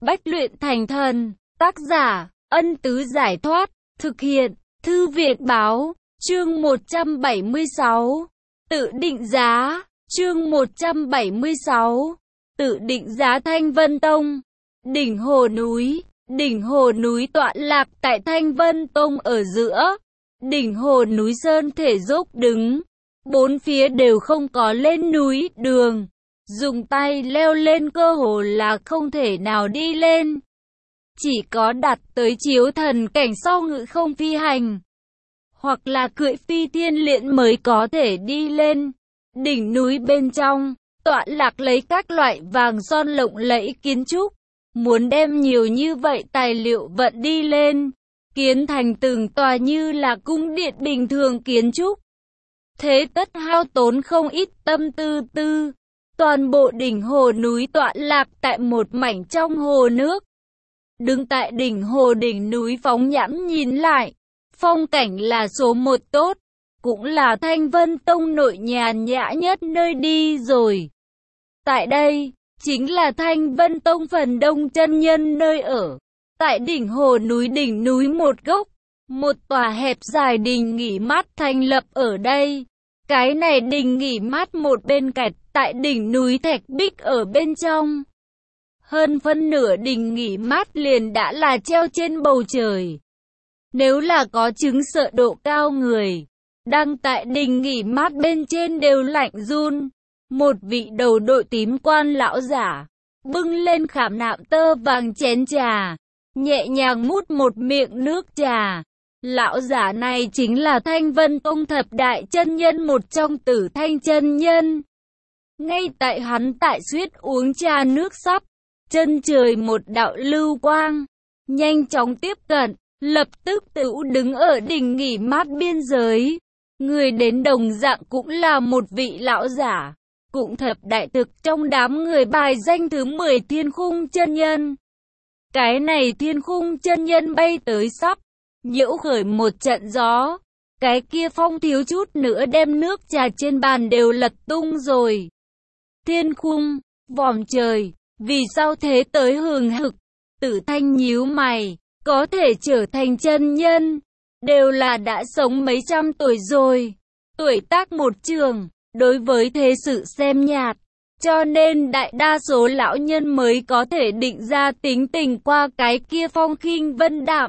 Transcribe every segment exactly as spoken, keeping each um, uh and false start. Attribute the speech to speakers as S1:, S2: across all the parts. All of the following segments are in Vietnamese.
S1: Bách luyện thành thần. Tác giả, Ân Tứ Giải Thoát. Thực hiện, Thư Viện Báo. Chương một trăm bảy mươi sáu. Tự định giá. Chương một trăm bảy mươi sáu. Tự định giá Thanh Vân Tông. Đỉnh Hồ Núi. Đỉnh Hồ Núi tọa lạc tại Thanh Vân Tông ở giữa. Đỉnh Hồ Núi sơn thể dốc đứng. Bốn phía đều không có lên núi đường. Dùng tay leo lên cơ hồ là không thể nào đi lên. Chỉ có đạt tới chiếu thần cảnh sau ngự không phi hành, hoặc là cưỡi phi thiên liễn mới có thể đi lên. Đỉnh núi bên trong, tọa lạc lấy các loại vàng son lộng lẫy kiến trúc. Muốn đem nhiều như vậy tài liệu vận đi lên, kiến thành từng tòa như là cung điện bình thường kiến trúc. Thế tất hao tốn không ít tâm tư tư. Toàn bộ đỉnh hồ núi tọa lạc tại một mảnh trong hồ nước. Đứng tại đỉnh hồ đỉnh núi phóng nhãn nhìn lại, phong cảnh là số một tốt, cũng là Thanh Vân Tông nội nhàn nhã nhất nơi đi rồi. Tại đây, chính là Thanh Vân Tông phần đông chân nhân nơi ở. Tại đỉnh hồ núi đỉnh núi một gốc, một tòa hẹp dài đình nghỉ mát thành lập ở đây. Cái này đình nghỉ mát một bên cạnh tại đỉnh núi thạch bích ở bên trong. Hơn phân nửa đình nghỉ mát liền đã là treo trên bầu trời. Nếu là có chứng sợ độ cao người, đang tại đình nghỉ mát bên trên đều lạnh run. Một vị đầu đội tím quan lão giả, bưng lên khảm nạm tơ vàng chén trà, nhẹ nhàng mút một miệng nước trà. Lão giả này chính là Thanh Vân Tông thập đại chân nhân một trong Tử Thanh chân nhân. Ngay tại hắn tại suýt uống trà nước sắp, chân trời một đạo lưu quang, nhanh chóng tiếp cận, lập tức tựu đứng ở đỉnh nghỉ mát biên giới. Người đến đồng dạng cũng là một vị lão giả, cũng thập đại thực trong đám người bài danh thứ mười Thiên Khung chân nhân. Cái này Thiên Khung chân nhân bay tới sắp nhiễu khởi một trận gió, cái kia phong thiếu chút nữa đem nước trà trên bàn đều lật tung rồi. Thiên Khung, vòm trời, vì sao thế tới hừng hực? Tử Thanh nhíu mày, có thể trở thành chân nhân, đều là đã sống mấy trăm tuổi rồi, tuổi tác một trường, đối với thế sự xem nhạt, cho nên đại đa số lão nhân mới có thể định ra tính tình qua cái kia phong khinh vân đạm.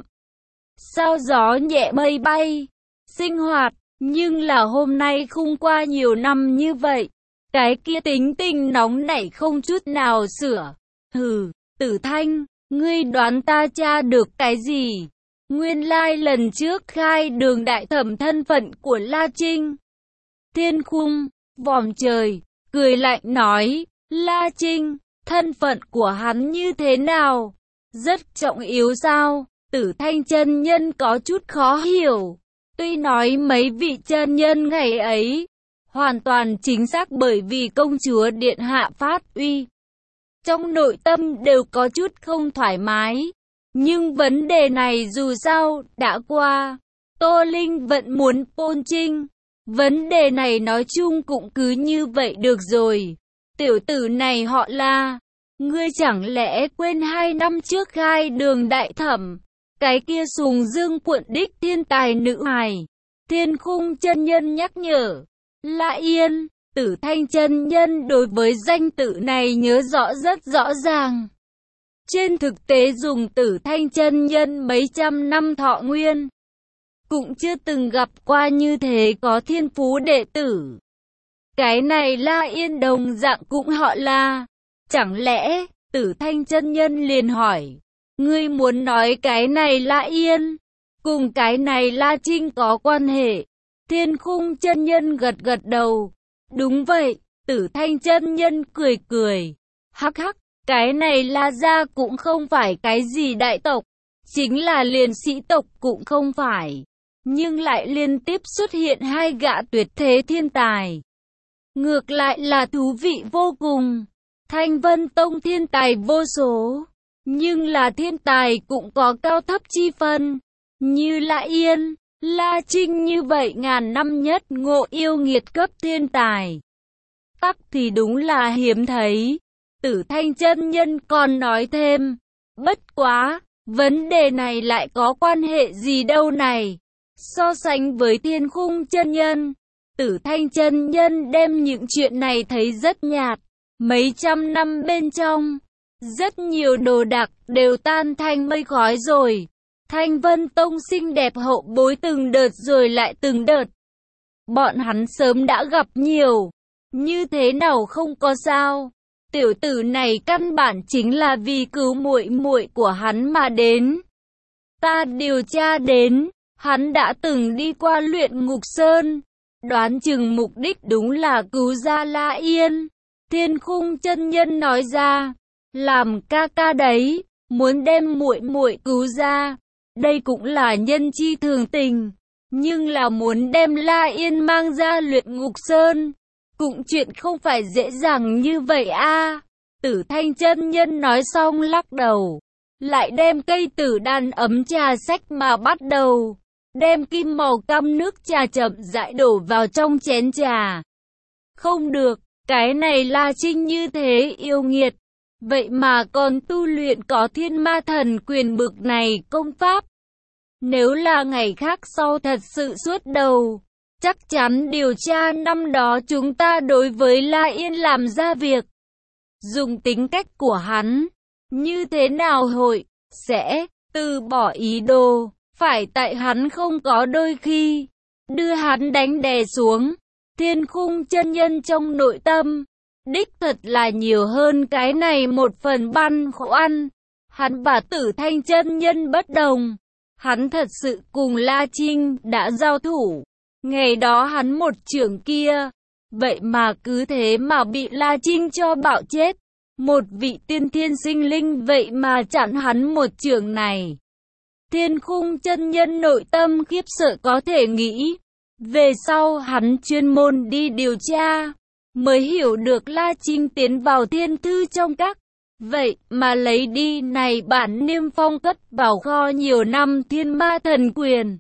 S1: Sao gió nhẹ mây bay, sinh hoạt, nhưng là hôm nay không qua nhiều năm như vậy, cái kia tính tình nóng nảy không chút nào sửa. Hừ, Tử Thanh, ngươi đoán ta tra được cái gì? Nguyên lai lần trước khai đường đại thẩm thân phận của La Trinh. Thiên Khung, vòm trời, cười lạnh nói, La Trinh, thân phận của hắn như thế nào? Rất trọng yếu sao? Tử Thanh chân nhân có chút khó hiểu. Tuy nói mấy vị chân nhân ngày ấy hoàn toàn chính xác bởi vì công chúa điện hạ phát uy, trong nội tâm đều có chút không thoải mái. Nhưng vấn đề này dù sao đã qua. Tô Linh vẫn muốn pôn trinh. Vấn đề này nói chung cũng cứ như vậy được rồi. Tiểu tử này họ La, ngươi chẳng lẽ quên hai năm trước khai đường đại thẩm, cái kia sùng dương quận đích thiên tài nữ hài? Thiên Khung chân nhân nhắc nhở. La Yên, Tử Thanh chân nhân đối với danh tự này nhớ rõ rất rõ ràng. Trên thực tế dùng Tử Thanh chân nhân mấy trăm năm thọ nguyên, cũng chưa từng gặp qua như thế có thiên phú đệ tử. Cái này La Yên đồng dạng cũng họ La. Chẳng lẽ, Tử Thanh chân nhân liền hỏi, ngươi muốn nói cái này La Yên cùng cái này La Trinh có quan hệ? Thiên Khung chân nhân gật gật đầu. Đúng vậy. Tử Thanh chân nhân cười cười. Hắc hắc, cái này La gia cũng không phải cái gì đại tộc, chính là liền sĩ tộc cũng không phải, nhưng lại liên tiếp xuất hiện hai gã tuyệt thế thiên tài. Ngược lại là thú vị vô cùng. Thanh Vân Tông thiên tài vô số, nhưng là thiên tài cũng có cao thấp chi phân. Như La Yên, La Trinh như vậy ngàn năm nhất ngộ yêu nghiệt cấp thiên tài, tắc thì đúng là hiếm thấy. Tử Thanh chân nhân còn nói thêm, Bất quá, vấn đề này lại có quan hệ gì đâu này? So sánh với Thiên Khung chân nhân, Tử Thanh chân nhân đem những chuyện này thấy rất nhạt. Mấy trăm năm bên trong, rất nhiều đồ đạc đều tan thành mây khói rồi. Thanh Vân Tông xinh đẹp hậu bối từng đợt rồi lại từng đợt. Bọn hắn sớm đã gặp nhiều, như thế nào không có sao. Tiểu tử này căn bản chính là vì cứu muội muội của hắn mà đến. Ta điều tra đến, hắn đã từng đi qua Luyện Ngục Sơn, đoán chừng mục đích đúng là cứu ra La Yên. Thiên Khung chân nhân nói ra, làm ca ca đấy, muốn đem muội muội cứu ra, đây cũng là nhân chi thường tình, nhưng là muốn đem La Yên mang ra Luyện Ngục Sơn, cũng chuyện không phải dễ dàng như vậy a. Tử Thanh chân nhân nói xong lắc đầu, lại đem cây tử đan ấm trà sách mà bắt đầu, đem kim màu cam nước trà chậm rãi đổ vào trong chén trà. Không được, cái này La Trinh như thế yêu nghiệt, vậy mà còn tu luyện có Thiên Ma Thần Quyền bực này công pháp. Nếu là ngày khác sau thật sự suốt đầu, chắc chắn điều tra năm đó chúng ta đối với La Yên làm ra việc. Dùng tính cách của hắn, như thế nào hội sẽ từ bỏ ý đồ, phải tại hắn không có đôi khi đưa hắn đánh đè xuống. Thiên Khung chân nhân trong nội tâm, đích thật là nhiều hơn cái này một phần băn khoăn. Hắn và Tử Thanh chân nhân bất đồng. Hắn thật sự cùng La Trinh đã giao thủ. Ngày đó hắn một chưởng kia, vậy mà cứ thế mà bị La Trinh cho bạo chết. Một vị tiên thiên sinh linh vậy mà chặn hắn một chưởng này. Thiên Khung chân nhân nội tâm khiếp sợ có thể nghĩ. Về sau hắn chuyên môn đi điều tra, mới hiểu được La Trinh tiến vào thiên thư trong các. Vậy mà lấy đi này bản niêm phong cất vào kho nhiều năm Thiên Ma Thần Quyền.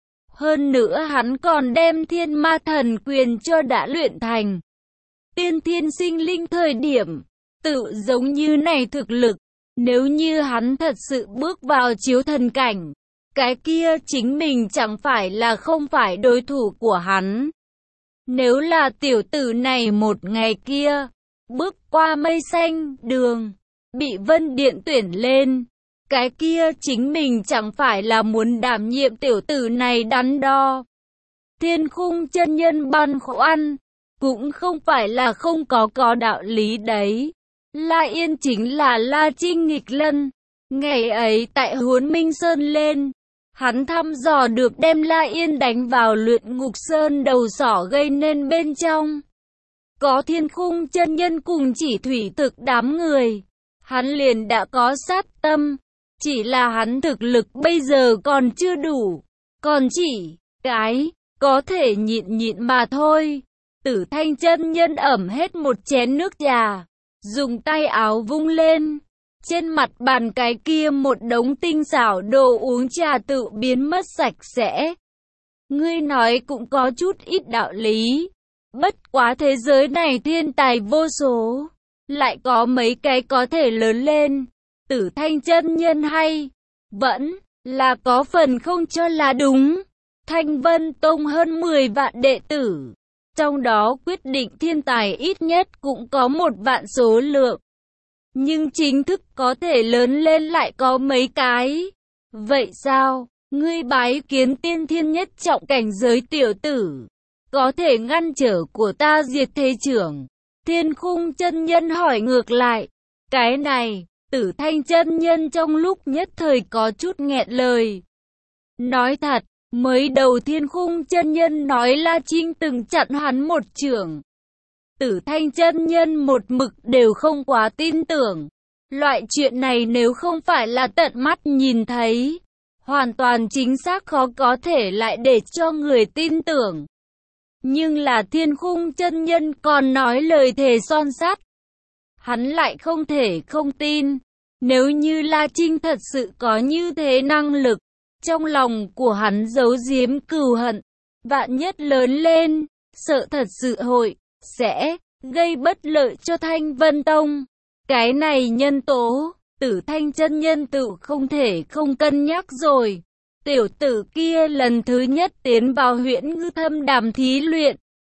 S1: Hơn nữa hắn còn đem Thiên Ma Thần Quyền cho đã luyện thành tiên thiên sinh linh thời điểm. Tự giống như này thực lực, nếu như hắn thật sự bước vào chiếu thần cảnh, cái kia chính mình chẳng phải là không phải đối thủ của hắn. Nếu là tiểu tử này một ngày kia, bước qua mây xanh đường, bị Vân Điện tuyển lên, cái kia chính mình chẳng phải là muốn đảm nhiệm tiểu tử này đắn đo. Thiên Khung chân nhân băn khoăn, cũng không phải là không có có đạo lý đấy. La Yên chính là La Trinh nghịch lân. Ngày ấy tại Huấn Minh Sơn lên, hắn thăm dò được đem La Yên đánh vào Luyện Ngục Sơn đầu sỏ gây nên bên trong. Có Thiên Khung chân nhân cùng chỉ thủy thực đám người, hắn liền đã có sát tâm. Chỉ là hắn thực lực bây giờ còn chưa đủ, còn chỉ cái có thể nhịn nhịn mà thôi. Tử Thanh chân nhân ẩm hết một chén nước trà, dùng tay áo vung lên, trên mặt bàn cái kia một đống tinh xảo đồ uống trà tự biến mất sạch sẽ. Ngươi nói cũng có chút ít đạo lý, bất quá thế giới này thiên tài vô số, lại có mấy cái có thể lớn lên. Tử Thanh chân nhân hay vẫn là có phần không cho là đúng. Thanh Vân Tông hơn mười vạn đệ tử, trong đó quyết định thiên tài ít nhất cũng có một vạn số lượng. Nhưng chính thức có thể lớn lên lại có mấy cái. Vậy sao, ngươi bái kiến tiên thiên nhất trọng cảnh giới tiểu tử, có thể ngăn trở của ta diệt thế trưởng? Thiên Khung chân nhân hỏi ngược lại. Cái này, Tử Thanh chân nhân trong lúc nhất thời có chút nghẹn lời. Nói thật, mới đầu Thiên Khung chân nhân nói La Trinh từng chặn hắn một chưởng, Tử Thanh chân nhân một mực đều không quá tin tưởng. Loại chuyện này nếu không phải là tận mắt nhìn thấy, hoàn toàn chính xác khó có thể lại để cho người tin tưởng. Nhưng là Thiên Khung chân nhân còn nói lời thề son sắt, hắn lại không thể không tin. Nếu như La Trinh thật sự có như thế năng lực, trong lòng của hắn giấu giếm cừu hận, vạn nhất lớn lên, sợ thật sự hội sẽ gây bất lợi cho Thanh Vân Tông. Cái này nhân tố Tử Thanh chân nhân tự không thể không cân nhắc rồi. Tiểu tử kia lần thứ nhất tiến vào Huyễn Ngư Thâm Đàm thí luyện,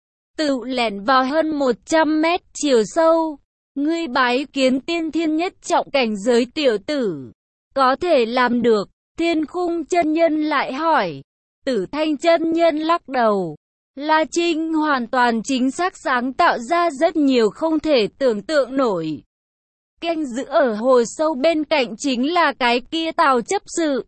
S1: tự lẻn vào hơn một trăm mét chiều sâu. Ngươi bái kiến tiên thiên nhất trọng cảnh giới tiểu tử, có thể làm được? Thiên Khung chân nhân lại hỏi. Tử Thanh chân nhân lắc đầu. La Trinh hoàn toàn chính xác sáng tạo ra rất nhiều không thể tưởng tượng nổi. Canh giữ ở hồ sâu bên cạnh chính là cái kia Tào chấp sự.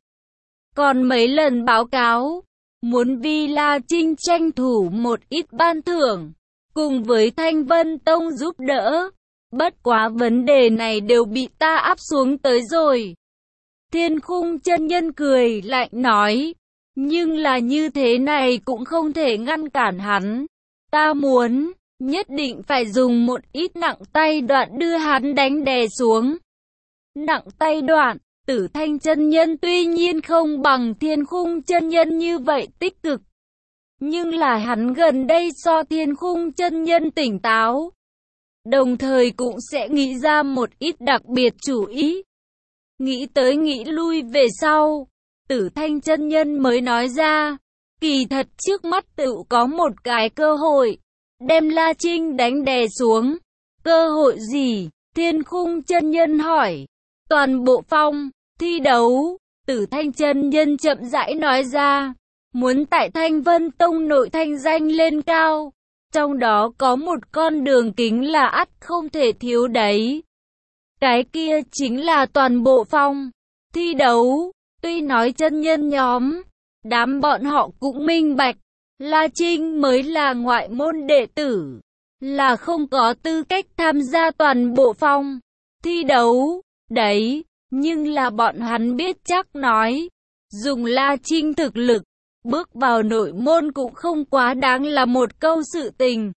S1: Còn mấy lần báo cáo, muốn vì La Trinh tranh thủ một ít ban thưởng, cùng với Thanh Vân Tông giúp đỡ. Bất quá vấn đề này đều bị ta áp xuống tới rồi. Thiên Khung chân nhân cười lạnh nói. Nhưng là như thế này cũng không thể ngăn cản hắn. Ta muốn, nhất định phải dùng một ít nặng tay đoạn đưa hắn đánh đè xuống. Nặng tay đoạn, Tử Thanh chân nhân tuy nhiên không bằng Thiên Khung chân nhân như vậy tích cực. Nhưng là hắn gần đây so Thiên Khung chân nhân tỉnh táo. Đồng thời cũng sẽ nghĩ ra một ít đặc biệt chủ ý. Nghĩ tới nghĩ lui về sau, Tử Thanh chân nhân mới nói ra, kỳ thật trước mắt tự có một cái cơ hội, đem La Trinh đánh đè xuống. Cơ hội gì? Thiên Khung chân nhân hỏi. Toàn bộ phong, thi đấu, Tử Thanh chân nhân chậm rãi nói ra, muốn tại Thanh Vân Tông nội thanh danh lên cao, trong đó có một con đường kính là ắt không thể thiếu đấy. Cái kia chính là toàn bộ phong, thi đấu. Tuy nói chân nhân nhóm, đám bọn họ cũng minh bạch, La Trinh mới là ngoại môn đệ tử, là không có tư cách tham gia toàn bộ phong, thi đấu, đấy, nhưng là bọn hắn biết chắc nói, dùng La Trinh thực lực, bước vào nội môn cũng không quá đáng là một câu sự tình.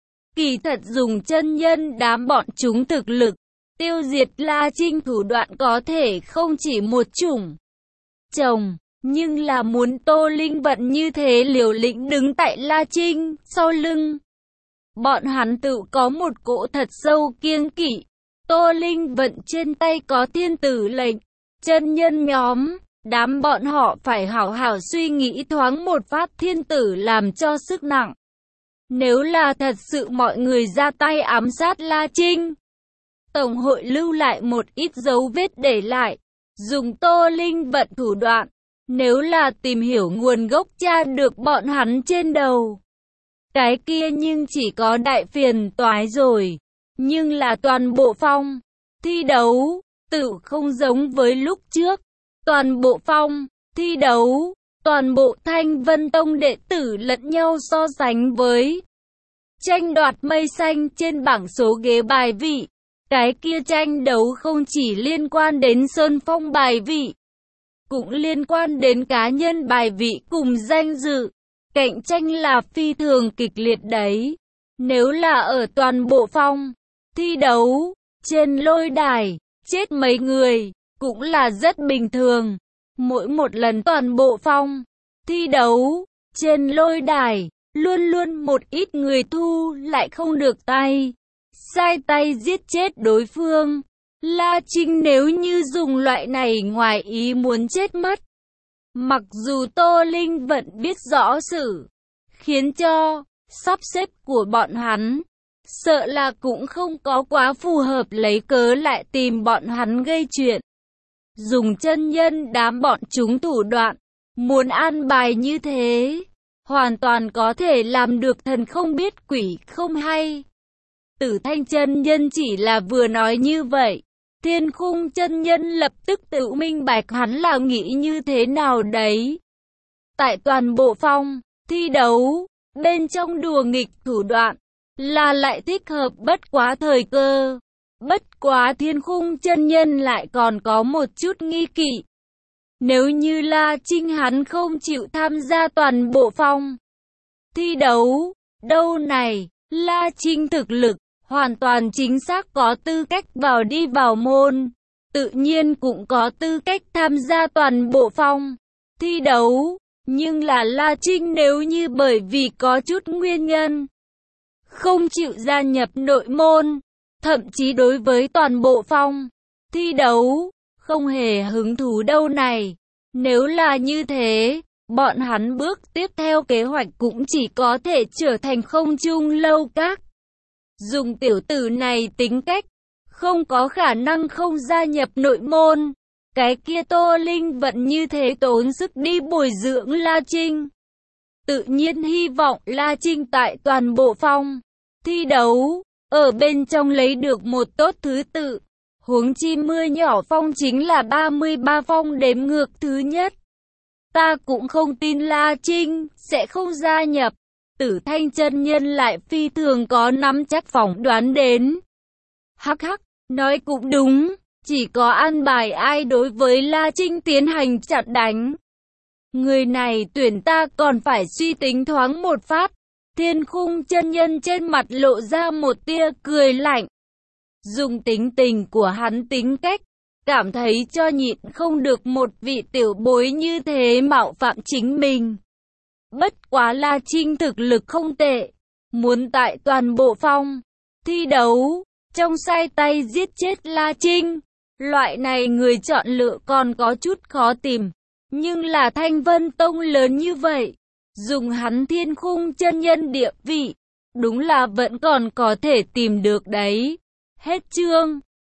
S1: Kỳ thật dùng chân nhân đám bọn chúng thực lực, tiêu diệt La Trinh thủ đoạn có thể không chỉ một chủng. Chồng, nhưng là muốn Tô Linh Vận như thế liều lĩnh đứng tại La Trinh sau lưng. Bọn hắn tự có một cỗ thật sâu kiêng kỵ. Tô Linh Vận trên tay có thiên tử lệnh, chân nhân nhóm, đám bọn họ phải hảo hảo suy nghĩ thoáng một phát thiên tử làm cho sức nặng. Nếu là thật sự mọi người ra tay ám sát La Trinh, Tổng hội lưu lại một ít dấu vết để lại. Dùng Tô Linh Vận thủ đoạn, nếu là tìm hiểu nguồn gốc tra được bọn hắn trên đầu, cái kia nhưng chỉ có đại phiền toái rồi. Nhưng là toàn bộ phong, thi đấu, tự không giống với lúc trước. Toàn bộ phong, thi đấu, toàn bộ Thanh Vân Tông đệ tử lẫn nhau so sánh với. Tranh đoạt mây xanh trên bảng số ghế bài vị. Cái kia tranh đấu không chỉ liên quan đến Sơn Phong bài vị, cũng liên quan đến cá nhân bài vị cùng danh dự. Cạnh tranh là phi thường kịch liệt đấy. Nếu là ở toàn bộ phong, thi đấu, trên lôi đài, chết mấy người, cũng là rất bình thường. Mỗi một lần toàn bộ phong, thi đấu, trên lôi đài, luôn luôn một ít người thu lại không được tay. Sai tay giết chết đối phương. La Trinh nếu như dùng loại này ngoài ý muốn chết mất. Mặc dù Tô Linh vẫn biết rõ sự, khiến cho sắp xếp của bọn hắn, sợ là cũng không có quá phù hợp lấy cớ lại tìm bọn hắn gây chuyện. Dùng chân nhân đám bọn chúng thủ đoạn, muốn an bài như thế, hoàn toàn có thể làm được thần không biết quỷ không hay. Tử Thanh chân nhân chỉ là vừa nói như vậy, Thiên Khung chân nhân lập tức tự minh bạch hắn là nghĩ như thế nào đấy. Tại toàn bộ phong, thi đấu, bên trong đùa nghịch thủ đoạn, là lại thích hợp bất quá thời cơ. Bất quá Thiên Khung chân nhân lại còn có một chút nghi kỵ. Nếu như La Trinh hắn không chịu tham gia toàn bộ phong, thi đấu, đâu này, La Trinh thực lực, hoàn toàn chính xác có tư cách vào đi vào môn, tự nhiên cũng có tư cách tham gia toàn bộ phong, thi đấu. Nhưng là La Trinh nếu như bởi vì có chút nguyên nhân, không chịu gia nhập nội môn, thậm chí đối với toàn bộ phong, thi đấu, không hề hứng thú đâu này. Nếu là như thế, bọn hắn bước tiếp theo kế hoạch cũng chỉ có thể trở thành không trung lâu các. Dùng tiểu tử này tính cách, không có khả năng không gia nhập nội môn. Cái kia Tô Linh Vận như thế tốn sức đi bồi dưỡng La Trinh. Tự nhiên hy vọng La Trinh tại toàn bộ phong thi đấu, ở bên trong lấy được một tốt thứ tự. Huống chi mưa nhỏ phong chính là ba mươi ba phong đếm ngược thứ nhất. Ta cũng không tin La Trinh sẽ không gia nhập. Tử Thanh chân nhân lại phi thường có nắm chắc phỏng đoán đến. Hắc hắc, nói cũng đúng, chỉ có an bài ai đối với La Trinh tiến hành chặn đánh. Người này tuyển ta còn phải suy tính thoáng một phát. Thiên Khung chân nhân trên mặt lộ ra một tia cười lạnh. Dùng tính tình của hắn tính cách, cảm thấy cho nhịn không được một vị tiểu bối như thế mạo phạm chính mình. Bất quá La Trinh thực lực không tệ, muốn tại toàn bộ phong thi đấu, trong sai tay giết chết La Trinh. Loại này người chọn lựa còn có chút khó tìm, nhưng là Thanh Vân Tông lớn như vậy, dùng hắn Thiên Khung chân nhân địa vị, đúng là vẫn còn có thể tìm được đấy. Hết chương.